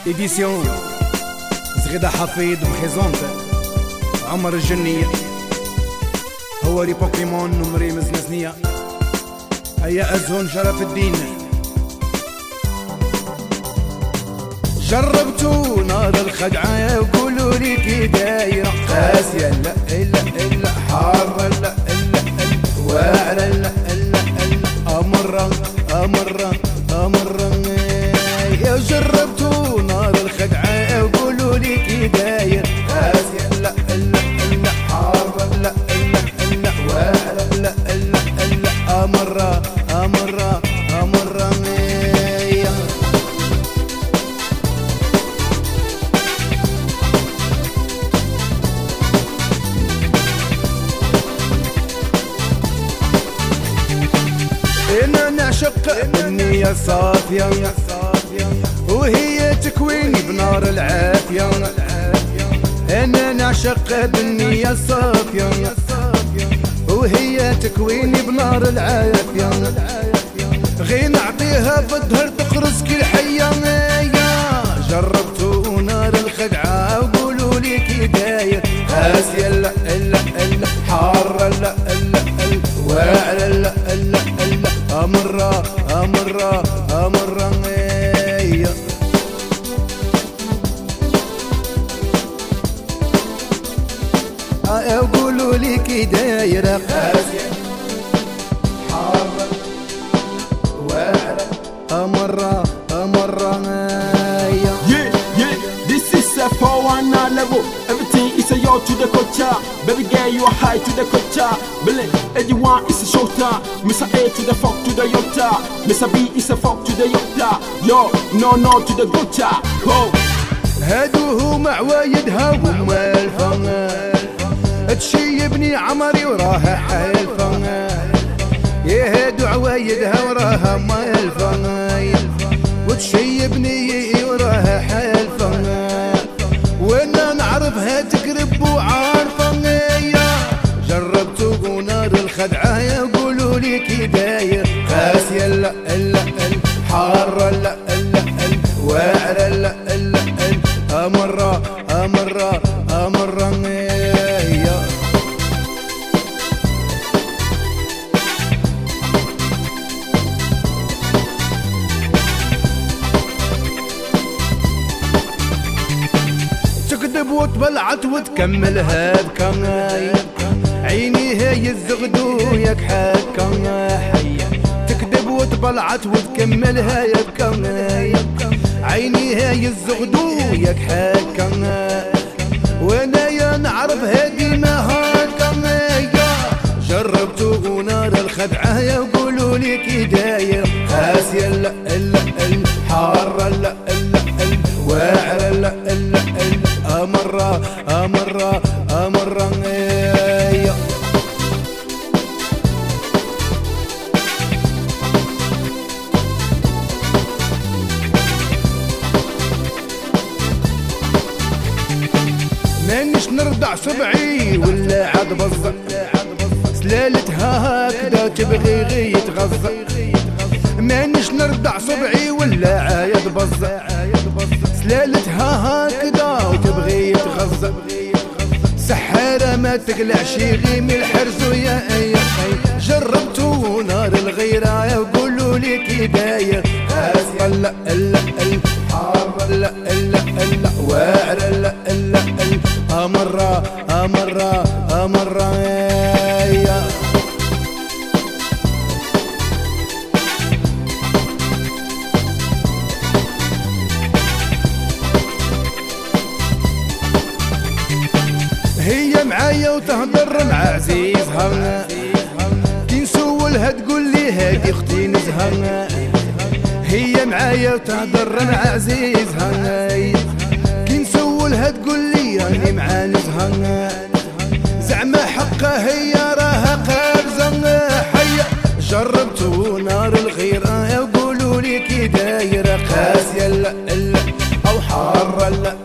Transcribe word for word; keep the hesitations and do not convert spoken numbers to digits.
إديسيون زغيدة حفيظ بريزونت عمر الجنية هو ري بوكيمون نمري مزنزنية هيا أزهن شرف الدين. جربتوا نار الخدعة وقولوا لي كي دايرة قاسية لا إلا إلا حارة لا إلا إلا واعرة لا إلا إلا أمرة أمرة أمرة. يا جربتوا نار الخدعة وقولوا لي كي داير قاسية لا إلا إلا حارة لا إلا إلا واعرة لا إلا إلا أمرة أمرة أمرة. أنا نعشق النية صافية وهي تكويني بنار العافية. أنا نعشق بالنية الصافية وهي تكويني بنار العافية. غير نعطيها في الظهر تخرس كل حية. جربتوا نار الخدعة وقولوا لي كي داير قاسية لا إلا إلا حارة لا إلا إلا واعرة لا إلا إلا أمرة أمرة أمرة. قولوا لي كي دايرة قاسية حارة واعرة أمرة أمرة. Yeah, yeah, this is a four one nine level. Everything is a yo to the culture. Baby girl, you are high to the culture. Billy, everyone is a shorter. Mister A to the fuck to the yota. Mister B is a fuck to the yota. Yo, no, no to the gotcha. Ho. هادوه مع وايدها وما الفن تشيبني عمري وراها حلفة. يا هادو عوايدها وراها ما الفن وتشيبني وراها حلفة. وانا نعرفها تقرب وعارفة. جربتوا نار الخدعة يقولوا لي كي داير قاسية لا إلا إلا حارة لا إلا إلا واعرة لا إلا إلا أمرة أمرة أمرة. تكذب وتبلعت وتكملها بكاي عيني هي الزغدو ياك حكا حيا. تكذب وتبلعت وتكملها يا بكاي عيني هي الزغدو ياك حكا. وانا يا نعرف هادي ما هاكا. جربتوا نار الخدعة يقولوا لي كي داير قاسية لا إلا إلا حارة لا إلا إلا واعرة لا إلا إلا أمرة أمرة أمرة. مانيش نرضع صبعي ولا عاد بزق سلالتها هكذا تبغي غي تغزق. مانيش نرضع صبعي ولا عايد بزق سلالتها هكذا وتبغي تغزق. سحارة ما تقلعش غي من الحرز ويا اي اي. جربتوا نار الغيرة يقولوا لي كي داير قاسية لا إلا إلا حارة لا إلا إلا واعرة لا إلا إلا أمرة أمرة أمرة. هي معايا وتهضر مع عزيزها كي نسولها تقول لي هادي اختي نزهة. هي معايا وتهضر مع عزيزها كي نسولها تقول لي راني مع نزهة. زعما حقها هي راها قابزة حيا. جربتوا نار الغيرة يقولوا لي كي دايرة قاسية لا إلا أو حارة لا